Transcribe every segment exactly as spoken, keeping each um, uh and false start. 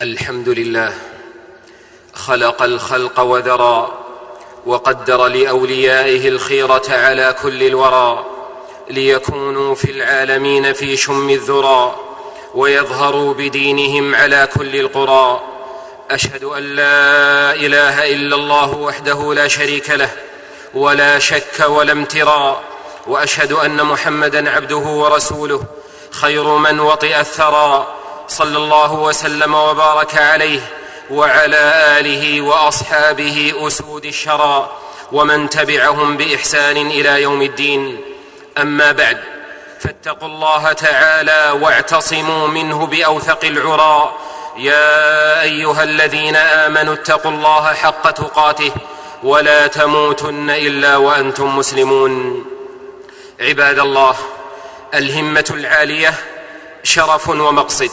الحمد لله خلق الخلق وذرى، وقدر لأوليائه الخيرة على كل الورى، ليكونوا في العالمين في شم الذرى، ويظهروا بدينهم على كل القرى. أشهد أن لا إله إلا الله وحده لا شريك له، ولا شك ولا امتراء، وأشهد أن محمدًا عبده ورسوله، خير من وطئ الثرى، صلى الله وسلم وبارك عليه وعلى آله وأصحابه أسود الشرى، ومن تبعهم بإحسان إلى يوم الدين. أما بعد، فاتقوا الله تعالى واعتصموا منه بأوثق العرى. يا أيها الذين آمنوا اتقوا الله حق تقاته، ولا تموتن إلا وأنتم مسلمون. عباد الله، الهمة العالية شرف ومقصد.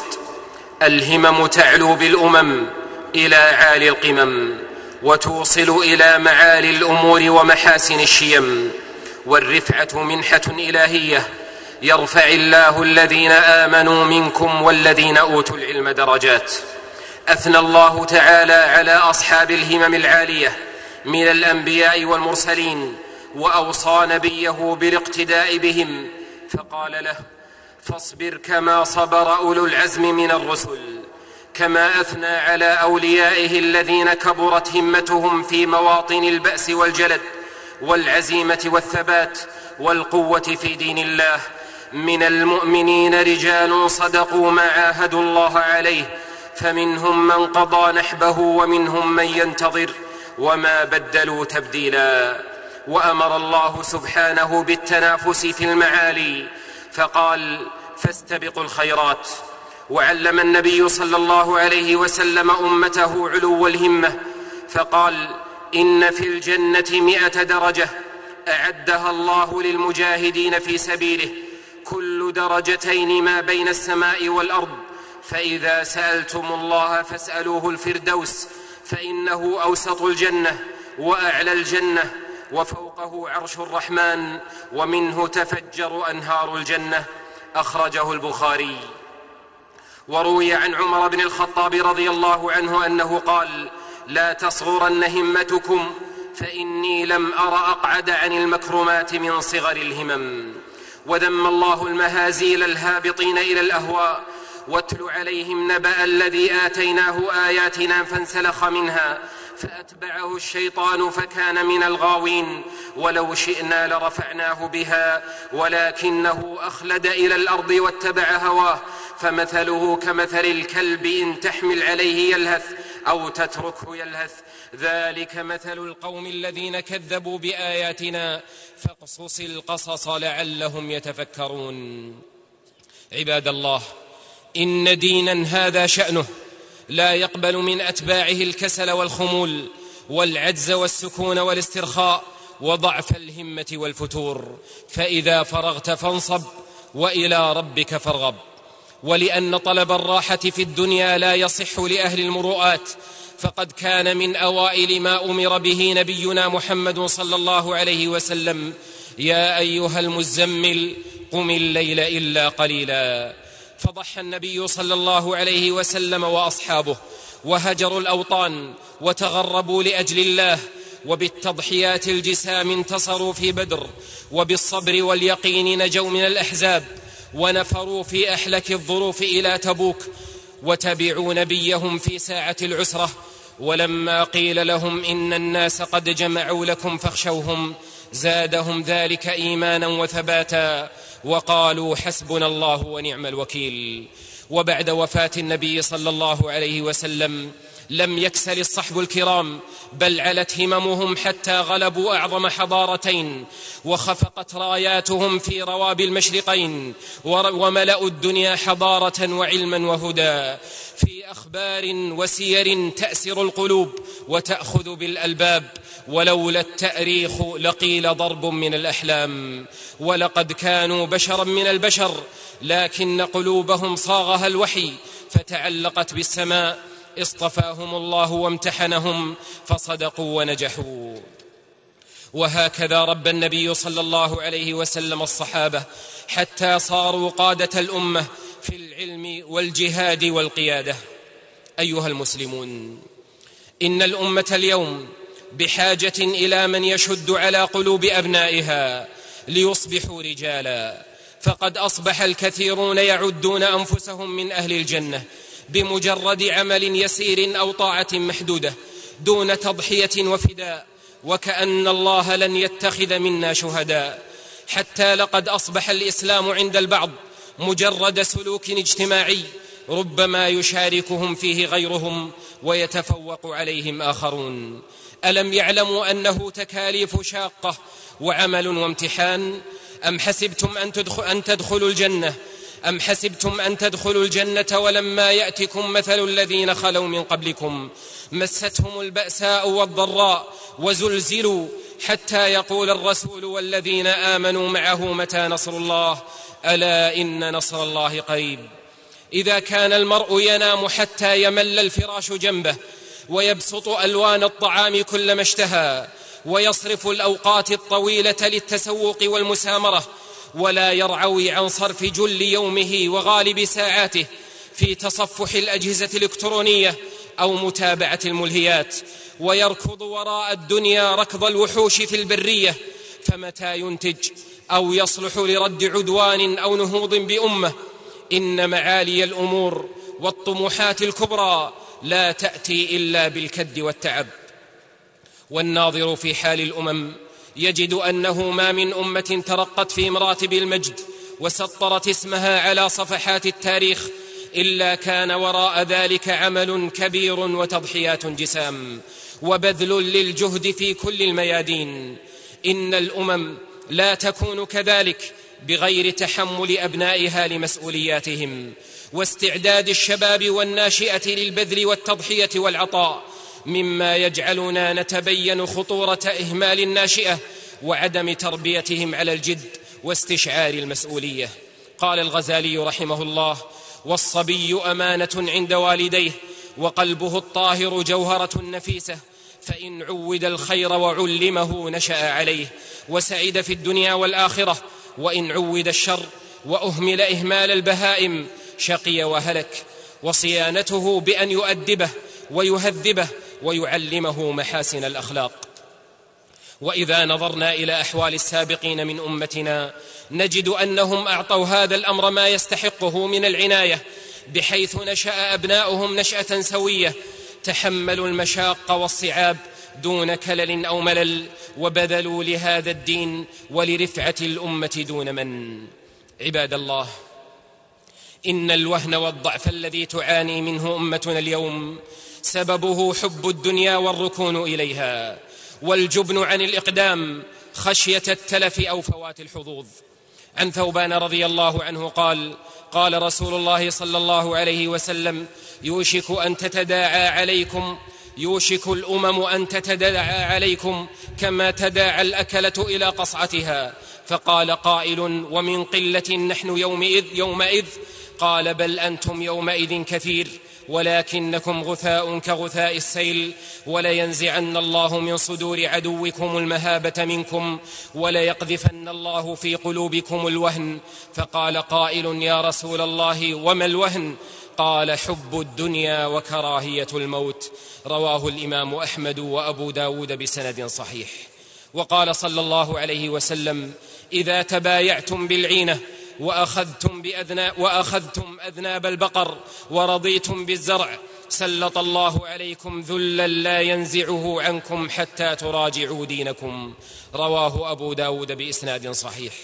الهمم تعلو بالأمم إلى عالي القمم، وتوصل إلى معالي الأمور ومحاسن الشيم، والرفعة منحة إلهية، يرفع الله الذين آمنوا منكم والذين أوتوا العلم درجات. أثنى الله تعالى على أصحاب الهمم العالية من الأنبياء والمرسلين، وأوصى نبيه بالاقتداء بهم، فقال له: فاصبر كما صبر أولو العزم من الرسل. كما أثنى على أوليائه الذين كبرت همتهم في مواطن البأس والجلد والعزيمة والثبات والقوة في دين الله. من المؤمنين رجال صدقوا ما عاهدوا الله عليه، فمنهم من قضى نحبه ومنهم من ينتظر، وما بدلوا تبديلا. وأمر الله سبحانه بالتنافس في المعالي، فقال: فاستبقوا الخيرات. وعلم النبي صلى الله عليه وسلم أمته علو الهمة، فقال: إن في الجنة مئة درجة أعدها الله للمجاهدين في سبيله، كل درجتين ما بين السماء والأرض. فإذا سألتم الله فاسألوه الفردوس، فإنه أوسط الجنة وأعلى الجنة، وفوقه عرش الرحمن، ومنه تفجر أنهار الجنة. أخرجه البخاري. وروي عن عمر بن الخطاب رضي الله عنه أنه قال: لا تصغرن همتكم، فإني لم أر أقعد عن المكرمات من صغر الهمم. وذم الله المهازيل الهابطين إلى الأهواء. واتل عليهم نبأ الذي آتيناه آياتنا فانسلخ منها، فأتبعه الشيطان فكان من الغاوين. ولو شئنا لرفعناه بها، ولكنه أخلد إلى الأرض واتبع هواه، فمثله كمثل الكلب إن تحمل عليه يلهث أو تتركه يلهث، ذلك مثل القوم الذين كذبوا بآياتنا، فاقصص القصص لعلهم يتفكرون. عباد الله، إن دينا هذا شأنه لا يقبل من أتباعه الكسل والخمول والعجز والسكون والاسترخاء وضعف الهمة والفتور. فإذا فرغت فانصب، وإلى ربك فارغب. ولأن طلب الراحة في الدنيا لا يصح لأهل المروءات، فقد كان من أوائل ما أمر به نبينا محمد صلى الله عليه وسلم: يا أيها المزمل قم الليل إلا قليلا. فضحى النبي صلى الله عليه وسلم وأصحابه، وهجروا الأوطان وتغربوا لأجل الله، وبالتضحيات الجسام انتصروا في بدر، وبالصبر واليقين نجوا من الأحزاب، ونفروا في أحلك الظروف إلى تبوك، وتبعوا نبيهم في ساعة العسرة. ولما قيل لهم إن الناس قد جمعوا لكم فاخشوهم، زادهم ذلك إيمانا وثباتا، وقالوا حسبنا الله ونعم الوكيل. وبعد وفاة النبي صلى الله عليه وسلم لم يكسل الصحب الكرام، بل علت هممهم حتى غلبوا أعظم حضارتين، وخفقت راياتهم في روابي المشرقين، وملأوا الدنيا حضارة وعلما وهدى، في أخبار وسير تأسر القلوب وتأخذ بالألباب. ولولا التأريخ لقيل ضرب من الأحلام. ولقد كانوا بشرا من البشر، لكن قلوبهم صاغها الوحي فتعلقت بالسماء. اصطفاهم الله وامتحنهم فصدقوا ونجحوا. وهكذا رب النبي صلى الله عليه وسلم الصحابة حتى صاروا قادة الأمة في العلم والجهاد والقيادة. أيها المسلمون، إن الأمة اليوم بحاجة إلى من يشد على قلوب أبنائها ليصبحوا رجالا، فقد أصبح الكثيرون يعدون أنفسهم من أهل الجنة بمجرد عمل يسير أو طاعة محدودة دون تضحية وفداء، وكأن الله لن يتخذ منا شهداء. حتى لقد أصبح الإسلام عند البعض مجرد سلوك اجتماعي ربما يشاركهم فيه غيرهم ويتفوق عليهم آخرون. ألم يعلموا أنه تكاليف شاقة وعمل وامتحان؟ أم حسبتم أن, تدخل أن تدخلوا الجنة أم حسبتم أن تدخلوا الجنة ولما يأتكم مثل الذين خلوا من قبلكم مستهم البأساء والضراء وزلزلوا حتى يقول الرسول والذين آمنوا معه متى نصر الله ألا إن نصر الله قريب. إذا كان المرء ينام حتى يمل الفراش جنبه ويبسط ألوان الطعام كلما اشتهى ويصرف الأوقات الطويلة للتسوق والمسامرة ولا يرعوي عن صرف جل يومه وغالب ساعاته في تصفح الأجهزة الإلكترونية أو متابعة الملهيات، ويركض وراء الدنيا ركض الوحوش في البرية، فمتى ينتج أو يصلح لرد عدوان أو نهوض بأمة؟ إن معالي الأمور والطموحات الكبرى لا تأتي إلا بالكد والتعب. والناظر في حال الأمم يجد أنه ما من أمة ترقت في مراتب المجد وسطرت اسمها على صفحات التاريخ إلا كان وراء ذلك عمل كبير وتضحيات جسام وبذل للجهد في كل الميادين. إن الأمم لا تكون كذلك بغير تحمل أبنائها لمسؤولياتهم واستعداد الشباب والناشئة للبذل والتضحية والعطاء، مما يجعلنا نتبين خطورة إهمال الناشئة وعدم تربيتهم على الجد واستشعار المسؤولية. قال الغزالي رحمه الله: والصبي أمانة عند والديه وقلبه الطاهر جوهرة نفيسة، فإن عود الخير وعلمه نشأ عليه وسعد في الدنيا والآخرة، وإن عود الشر وأهمل إهمال البهائم شقي وهلك. وصيانته بأن يؤدبه ويهذبه ويعلمه محاسن الأخلاق. وإذا نظرنا إلى أحوال السابقين من أمتنا نجد أنهم أعطوا هذا الأمر ما يستحقه من العناية، بحيث نشأ أبناؤهم نشأة سوية، تحملوا المشاق والصعاب دون كلل أو ملل، وبذلوا لهذا الدين ولرفعة الأمة دون من. عباد الله، إن الوهن والضعف الذي تعاني منه أمتنا اليوم سببه حب الدنيا والركون إليها، والجبن عن الإقدام خشية التلف أو فوات الحظوظ. عن ثوبان رضي الله عنه قال: قال رسول الله صلى الله عليه وسلم: يوشك أن تتداعى عليكم يوشك الأمم أن تتداعى عليكم كما تداعى الأكلة إلى قصعتها. فقال قائل: ومن قلة نحن يومئذ يومئذ قال: بل أنتم يومئذ كثير ولكنكم غثاء كغثاء السيل، ولينزعن الله من صدور عدوكم المهابة منكم وليقذفن الله في قلوبكم الوهن. فقال قائل: يا رسول الله وما الوهن؟ قال: حب الدنيا وكراهية الموت. رواه الإمام أحمد وأبو داود بسند صحيح. وقال صلى الله عليه وسلم: إذا تبايعتم بالعينة وأخذتم, بأذنا وأخذتم أذناب البقر ورضيتم بالزرع سلط الله عليكم ذلا لا ينزعه عنكم حتى تراجعوا دينكم. رواه أبو داود بإسناد صحيح.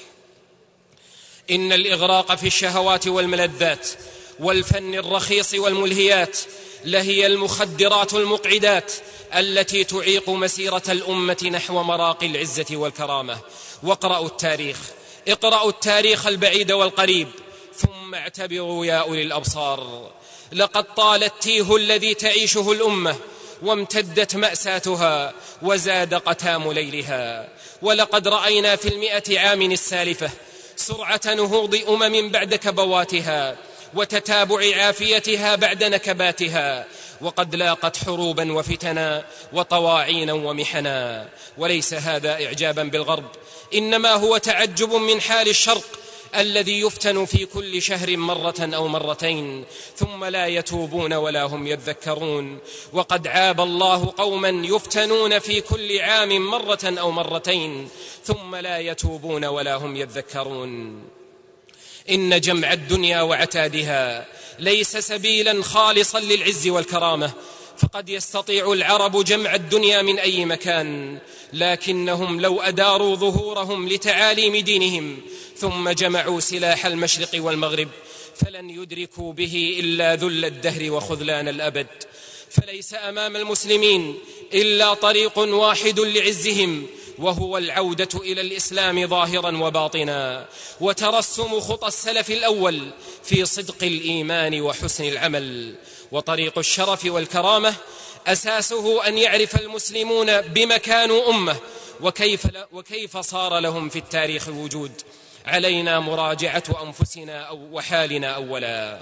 إن الإغراق في الشهوات والملذات والفن الرخيص والملهيات لهي المخدرات المقعدات التي تعيق مسيرة الأمة نحو مراقي العزة والكرامة. واقرأوا التاريخ اقرأوا التاريخ البعيد والقريب ثم اعتبروا يا أولي الأبصار. لقد طال التيه الذي تعيشه الأمة وامتدت مأساتها وزاد قتام ليلها. ولقد رأينا في المئة عام السالفة سرعة نهوض أمم بعد كبواتها وتتابع عافيتها بعد نكباتها، وقد لاقت حروبا وفتنا وطواعين ومحنا. وليس هذا إعجابا بالغرب، إنما هو تعجب من حال الشرق الذي يفتن في كل شهر مرة أو مرتين ثم لا يتوبون ولا هم يذكرون. وقد عاب الله قوما يفتنون في كل عام مرة أو مرتين ثم لا يتوبون ولا هم يذكرون. إن جمع الدنيا وعتادها ليس سبيلا خالصا للعز والكرامة، فقد يستطيع العرب جمع الدنيا من أي مكان، لكنهم لو أداروا ظهورهم لتعاليم دينهم ثم جمعوا سلاح المشرق والمغرب فلن يدركوا به إلا ذل الدهر وخذلان الأبد. فليس أمام المسلمين إلا طريق واحد لعزهم، وهو العودة إلى الإسلام ظاهرا وباطنا، وترسم خطى السلف الأول في صدق الإيمان وحسن العمل. وطريق الشرف والكرامة أساسه أن يعرف المسلمون بما كانوا أمة وكيف, وكيف صار لهم في التاريخ وجود. علينا مراجعة أنفسنا أو وحالنا أولا.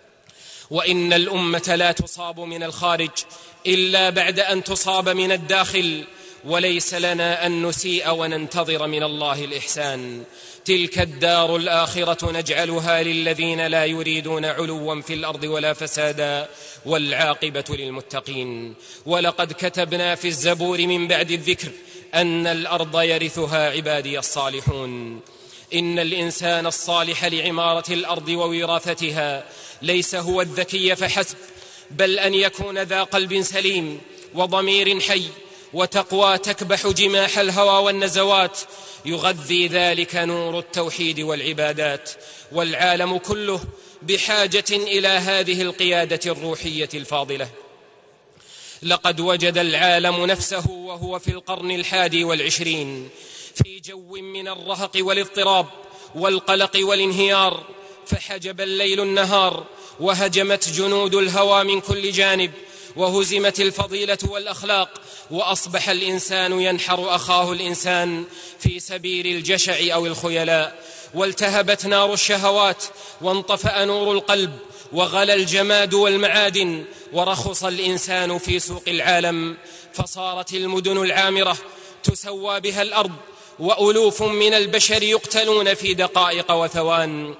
وإن الأمة لا تصاب من الخارج إلا بعد أن تصاب من الداخل، وليس لنا أن نسيء وننتظر من الله الإحسان. تلك الدار الآخرة نجعلها للذين لا يريدون علوا في الأرض ولا فسادا والعاقبة للمتقين. ولقد كتبنا في الزبور من بعد الذكر أن الأرض يرثها عبادي الصالحون. إن الإنسان الصالح لعمارة الأرض ووراثتها ليس هو الذكي فحسب، بل أن يكون ذا قلب سليم وضمير حي وتقوى تكبح جماح الهوى والنزوات، يغذي ذلك نور التوحيد والعبادات. والعالم كله بحاجة إلى هذه القيادة الروحية الفاضلة. لقد وجد العالم نفسه وهو في القرن الحادي والعشرين في جو من الرهق والاضطراب والقلق والانهيار، فحجب الليل النهار وهجمت جنود الهوى من كل جانب وهزمت الفضيلة والأخلاق، وأصبح الإنسان ينحر أخاه الإنسان في سبيل الجشع أو الخيلاء، والتهبت نار الشهوات وانطفأ نور القلب وغلى الجماد والمعادن، ورخص الإنسان في سوق العالم، فصارت المدن العامرة تسوى بها الأرض، وألوف من البشر يقتلون في دقائق وثوان.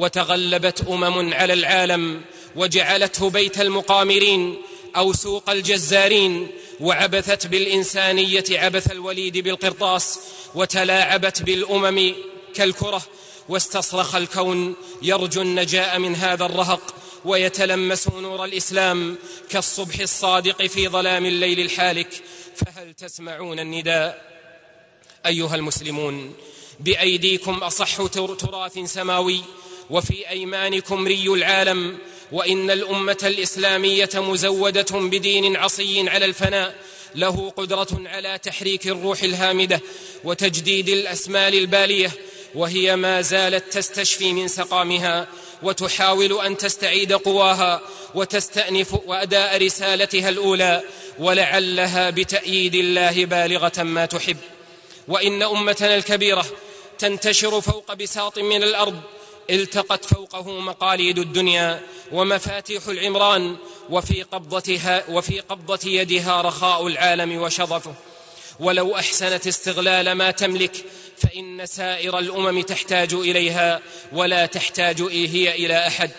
وتغلبت أمم على العالم وجعلته بيت المقامرين أو سوق الجزارين، وعبثت بالإنسانية عبث الوليد بالقرطاس، وتلاعبت بالأمم كالكرة، واستصرخ الكون يرجو النجاة من هذا الرهق، ويتلمس نور الإسلام كالصبح الصادق في ظلام الليل الحالك. فهل تسمعون النداء؟ أيها المسلمون، بأيديكم أصح تراث سماوي، وفي أيمانكم ري العالم. وإن الأمة الإسلامية مزودة بدين عصي على الفناء، له قدرة على تحريك الروح الهامدة وتجديد الأسمال البالية، وهي ما زالت تستشفي من سقامها وتحاول أن تستعيد قواها وتستأنف وأداء رسالتها الأولى، ولعلها بتأييد الله بالغة ما تحب. وإن أمتنا الكبيرة تنتشر فوق بساط من الأرض التقت فوقه مقاليد الدنيا ومفاتيح العمران، وفي قبضتها وفي قبضة يدها رخاء العالم وشظفه. ولو أحسنت استغلال ما تملك فإن سائر الأمم تحتاج إليها ولا تحتاج هي إلى أحد.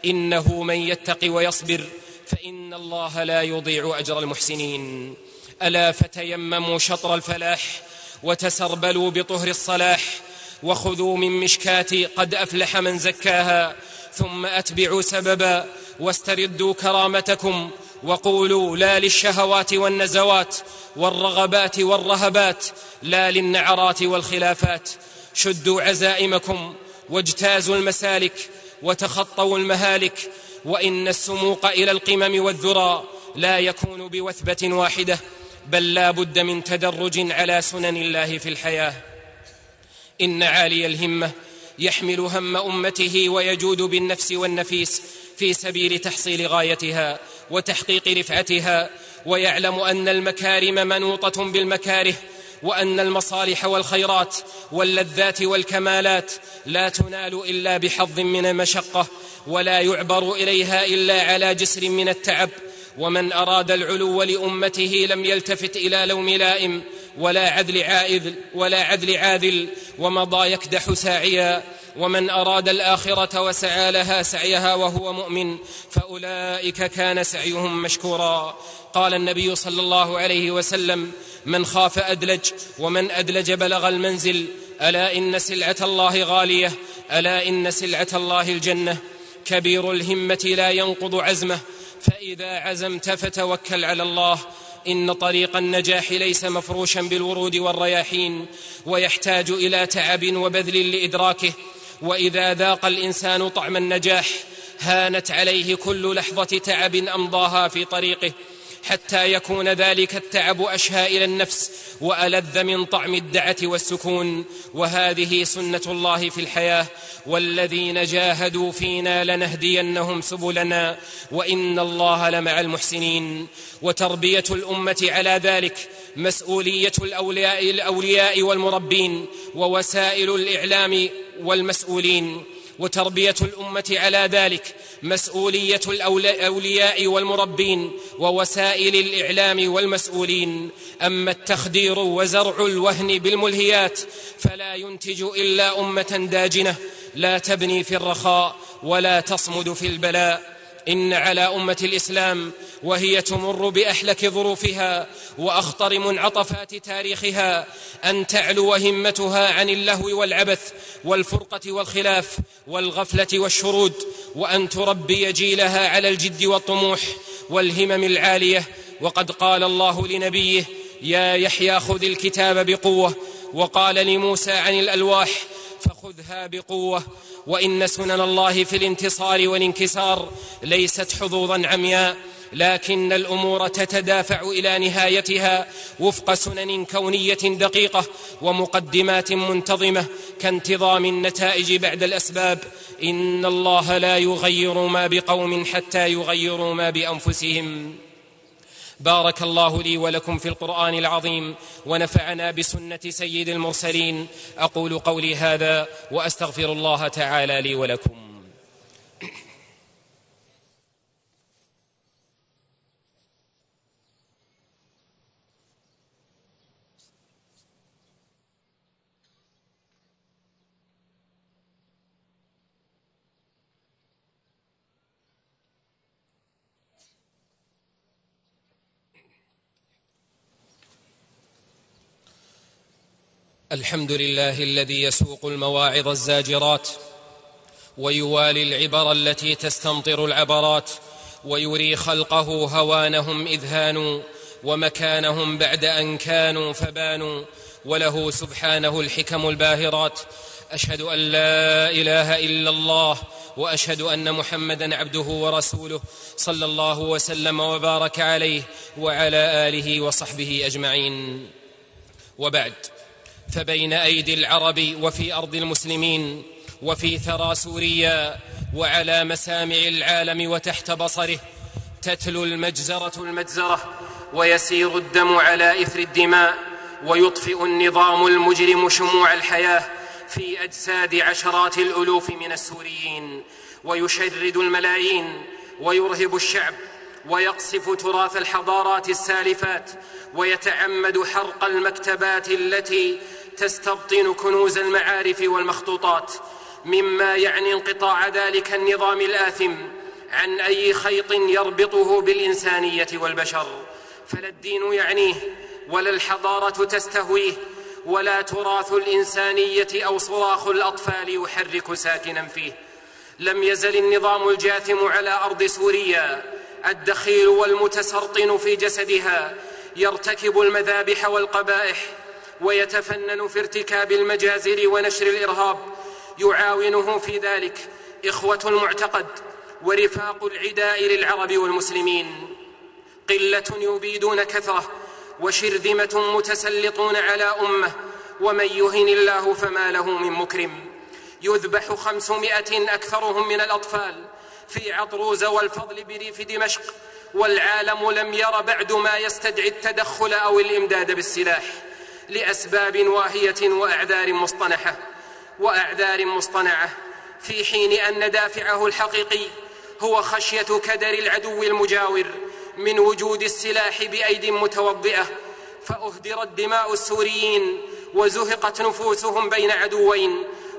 إنه من يتق ويصبر فإن الله لا يضيع أجر المحسنين. ألا فتيمموا شطر الفلاح وتسربلوا بطهر الصلاح، وخذوا من مشكاة قد أفلح من زكاها، ثم أتبعوا سببا واستردوا كرامتكم، وقولوا لا للشهوات والنزوات والرغبات والرهبات، لا للنعرات والخلافات. شدوا عزائمكم واجتازوا المسالك وتخطوا المهالك، وإن السموق إلى القمم والذرى لا يكون بوثبة واحدة، بل لا بد من تدرج على سنن الله في الحياة. إن عالي الهمة يحمل هم أمته ويجود بالنفس والنفيس في سبيل تحصيل غايتها وتحقيق رفعتها، ويعلم أن المكارم منوطة بالمكاره، وأن المصالح والخيرات واللذات والكمالات لا تنال إلا بحظ من المشقة، ولا يعبر إليها إلا على جسر من التعب. ومن أراد العلو لأمته لم يلتفت إلى لوم لائم ولا عدل عائذ ولا عدل عاذل، ومضى يكدح ساعيا ومن أراد الآخرة وسعى لها سعيها وهو مؤمن فأولئك كان سعيهم مشكورا. قال النبي صلى الله عليه وسلم: من خاف أدلج، ومن أدلج بلغ المنزل. ألا إن سلعة الله غالية، ألا إن سلعة الله الجنة. كبير الهمة لا ينقض عزمه، فإذا عزمت فتوكل على الله. إن طريق النجاح ليس مفروشا بالورود والرياحين، ويحتاج إلى تعب وبذل لإدراكه. وإذا ذاق الإنسان طعم النجاح هانت عليه كل لحظة تعب أمضاها في طريقه، حتى يكون ذلك التعب أشهى إلى النفس وألذ من طعم الدعة والسكون. وهذه سنة الله في الحياة: والذين جاهدوا فينا لنهدينهم سبلنا وإن الله لمع المحسنين. وتربية الأمة على ذلك مسؤولية الأولياء, الأولياء والمربين ووسائل الإعلام والمسؤولين. وتربية الأمة على ذلك مسؤولية الأولياء والمربين ووسائل الإعلام والمسؤولين. أما التخدير وزرع الوهن بالملهيات فلا ينتج إلا أمة داجنة لا تبني في الرخاء ولا تصمد في البلاء. إن على أمة الإسلام وهي تمر بأحلك ظروفها وأخطر منعطفات تاريخها أن تعلو همتها عن اللهو والعبث والفرقة والخلاف والغفلة والشرود، وأن تربي جيلها على الجد والطموح والهمم العالية. وقد قال الله لنبيه: يا يحيى خذ الكتاب بقوة، وقال لموسى عن الألواح: فخذها بقوة. وإن سنن الله في الانتصار والانكسار ليست حظوظا عمياء، لكن الأمور تتدافع إلى نهايتها وفق سنن كونية دقيقة ومقدمات منتظمة كانتظام النتائج بعد الأسباب. إن الله لا يغير ما بقوم حتى يغيروا ما بأنفسهم. بارك الله لي ولكم في القرآن العظيم، ونفعنا بسنة سيد المرسلين. أقول قولي هذا وأستغفر الله تعالى لي ولكم. الحمد لله الذي يسوق المواعظ الزاجرات ويوالي العبر التي تستمطر العبرات، ويري خلقه هوانهم إذ هانوا ومكانهم بعد أن كانوا فبانوا، وله سبحانه الحكم الباهرات. أشهد أن لا إله إلا الله، وأشهد أن محمدًا عبده ورسوله، صلى الله وسلم وبارك عليه وعلى آله وصحبه أجمعين. وبعد، فبين أيدي العرب وفي أرض المسلمين وفي ثرى سوريا وعلى مسامع العالم وتحت بصره تتلو المجزرة المجزرة، ويسير الدم على إثر الدماء، ويطفئ النظام المجرم شموع الحياة في أجساد عشرات الألوف من السوريين، ويشرد الملايين ويرهب الشعب، ويقصف تراث الحضارات السالفات، ويتعمد حرق المكتبات التي تستبطن كنوز المعارف والمخطوطات، مما يعني انقطاع ذلك النظام الآثم عن أي خيط يربطه بالإنسانية والبشر. فلا الدين يعنيه، ولا الحضارة تستهويه، ولا تراث الإنسانية أو صراخ الأطفال يحرك ساكنا فيه. لم يزل النظام الجاثم على أرض سوريا الدخيل والمتسرطن في جسدها يرتكب المذابح والقبائح، ويتفنن في ارتكاب المجازر ونشر الإرهاب. يعاونه في ذلك إخوة المعتقد ورفاق العداء للعرب والمسلمين، قلة يبيدون كثرة، وشرذمة متسلطون على أمة، ومن يهن الله فما له من مكرم. يذبح خمسمائة أكثرهم من الأطفال في عطروز والفضل بريف دمشق، والعالم لم ير بعد ما يستدعي التدخل أو الإمداد بالسلاح لأسباب واهية وأعذار مصطنعة وأعذار مصطنعة في حين أن دافعه الحقيقي هو خشية كدر العدو المجاور من وجود السلاح بأيد متوضئة. فأهدرت دماء السوريين وزهقت نفوسهم بين عدوين،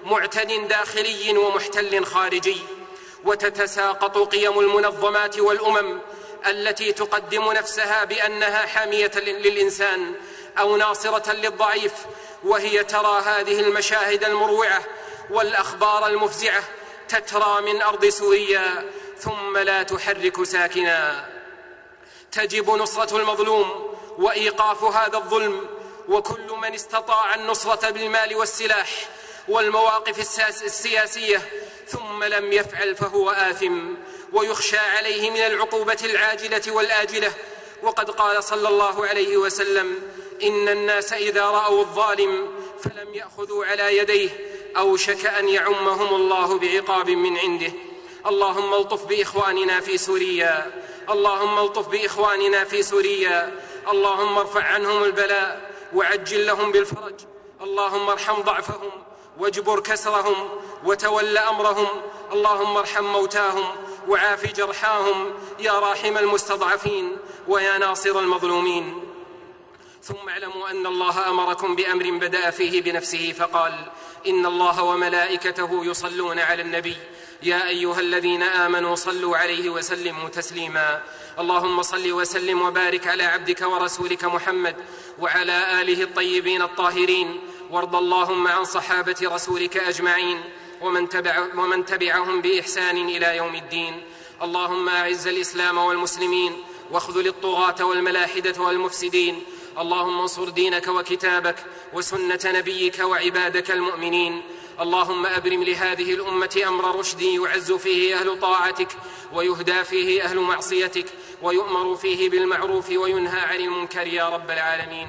معتد داخلي ومحتل خارجي. وتتساقط قيم المنظمات والأمم التي تقدم نفسها بأنها حامية للإنسان أو ناصرة للضعيف، وهي ترى هذه المشاهد المروعة والأخبار المفزعة تترى من أرض سوريا ثم لا تحرك ساكنا. تجب نصرة المظلوم وإيقاف هذا الظلم، وكل من استطاع النصرة بالمال والسلاح والمواقف السياسية ثم لم يفعل فهو آثم ويخشى عليه من العقوبة العاجلة والآجلة. وقد قال صلى الله عليه وسلم: إن الناس إذا رأوا الظالم فلم يأخذوا على يديه أوشك أن يعمهم الله بعقاب من عنده. اللهم الطف بإخواننا في سوريا، اللهم الطف بإخواننا في سوريا، اللهم ارفع عنهم البلاء وعجل لهم بالفرج، اللهم ارحم ضعفهم واجبر كسرهم وتول أمرهم، اللهم ارحم موتاهم وعاف جرحاهم يا راحم المستضعفين ويا ناصر المظلومين. ثم اعلموا أن الله أمركم بأمر بدأ فيه بنفسه فقال: إن الله وملائكته يصلون على النبي يا أيها الذين آمنوا صلوا عليه وسلموا تسليما. اللهم صل وسلم وبارك على عبدك ورسولك محمد وعلى آله الطيبين الطاهرين، وارض اللهم عن صحابة رسولك أجمعين ومن, تبع ومن تبعهم بإحسان إلى يوم الدين. اللهم أعز الإسلام والمسلمين واخذل الطغاة والملاحدة والمفسدين. اللهم انصر دينك وكتابك وسنة نبيك وعبادك المؤمنين. اللهم أبرم لهذه الأمة أمر رشد يعز فيه أهل طاعتك ويهدى فيه أهل معصيتك ويؤمر فيه بالمعروف وينهى عن المنكر يا رب العالمين.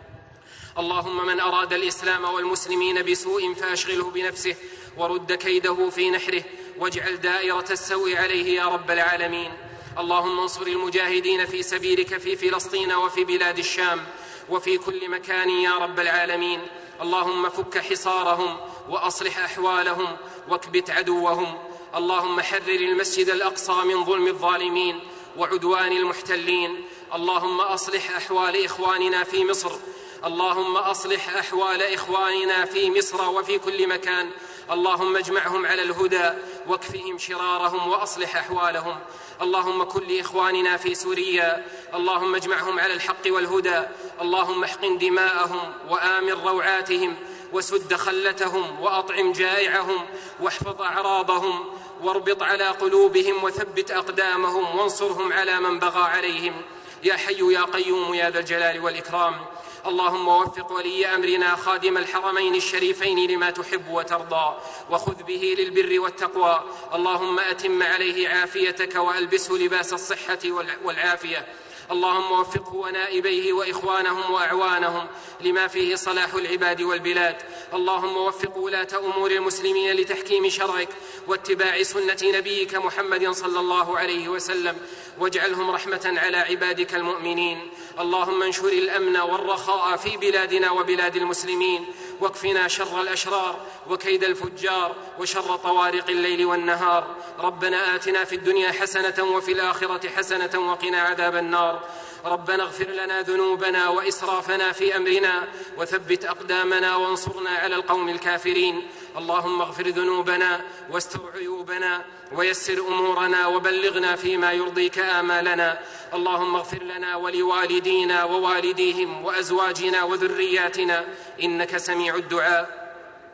اللهم من أراد الإسلام والمسلمين بسوء فأشغله بنفسه ورد كيده في نحره واجعل دائرة السوء عليه يا رب العالمين. اللهم انصر المجاهدين في سبيلك في فلسطين وفي بلاد الشام وفي كل مكان يا رب العالمين. اللهم فك حصارهم وأصلح أحوالهم واكبت عدوهم. اللهم حرر المسجد الأقصى من ظلم الظالمين وعدوان المحتلين. اللهم أصلح أحوال إخواننا في مصر، اللهم أصلح أحوال إخواننا في مصر وفي كل مكان. اللهم اجمعهم على الهدى واكفهم شرارهم وأصلح أحوالهم. اللهم كن لإخواننا في سوريا، اللهم اجمعهم على الحق والهدى. اللهم احقن دماءهم وآمن روعاتهم وسد خلتهم وأطعم جائعهم واحفظ أعراضهم واربط على قلوبهم وثبت أقدامهم وانصرهم على من بغى عليهم يا حي يا قيوم يا ذا الجلال والإكرام. اللهم وفق ولي أمرنا خادم الحرمين الشريفين لما تحب وترضى وخذ به للبر والتقوى. اللهم أتم عليه عافيتك وألبسه لباس الصحة والعافية. اللهم وفقه ونائبيه وإخوانهم وأعوانهم لما فيه صلاح العباد والبلاد. اللهم وفق ولاة أمور المسلمين لتحكيم شرعك واتباع سنة نبيك محمد صلى الله عليه وسلم واجعلهم رحمة على عبادك المؤمنين. اللهم انشر الأمن والرخاء في بلادنا وبلاد المسلمين واكفنا شر الأشرار وكيد الفجار وشر طوارق الليل والنهار. ربنا آتنا في الدنيا حسنة وفي الآخرة حسنة وقنا عذاب النار. ربنا اغفر لنا ذنوبنا وإسرافنا في أمرنا وثبت أقدامنا وانصرنا على القوم الكافرين. اللهم اغفر ذنوبنا واستر عيوبنا ويسر أمورنا وبلغنا فيما يرضيك آمالنا. اللهم اغفر لنا ولوالدينا ووالديهم وأزواجنا وذرياتنا إنك سميع الدعاء.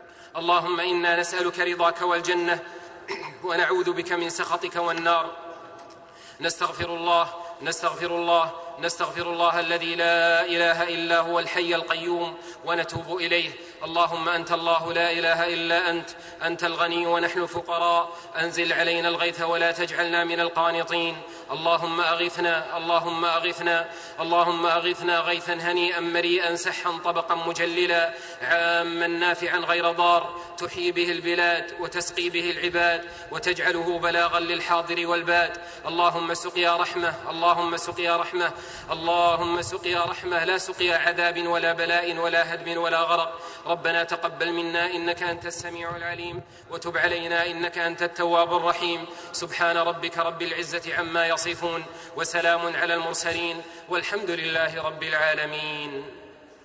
اللهم إنا نسألك رضاك والجنة ونعوذ بك من سخطك والنار. نستغفر الله نستغفر الله نستغفر الله الذي لا إله إلا هو الحي القيوم ونتوب إليه. اللهم أنت الله لا إله إلا أنت، أنت الغني ونحن الفقراء، أنزل علينا الغيث ولا تجعلنا من القانطين. اللهم أغثنا اللهم أغثنا اللهم أغثنا غيثا هنيئا مريئا سحا طبقا مجللا عاما نافعا غير ضار تحيي به البلاد وتسقي به العباد وتجعله بلاغا للحاضر والباد. اللهم سقيا رحمة اللهم سقيا رحمة اللهم سقيا رحمة لا سقيا عذاب ولا بلاء ولا هدم ولا غرق. ربنا تقبل منا إنك أنت السميع العليم وتب علينا إنك أنت التواب الرحيم. سبحان ربك رب العزة عما يصفون وسلام على المرسلين والحمد لله رب العالمين.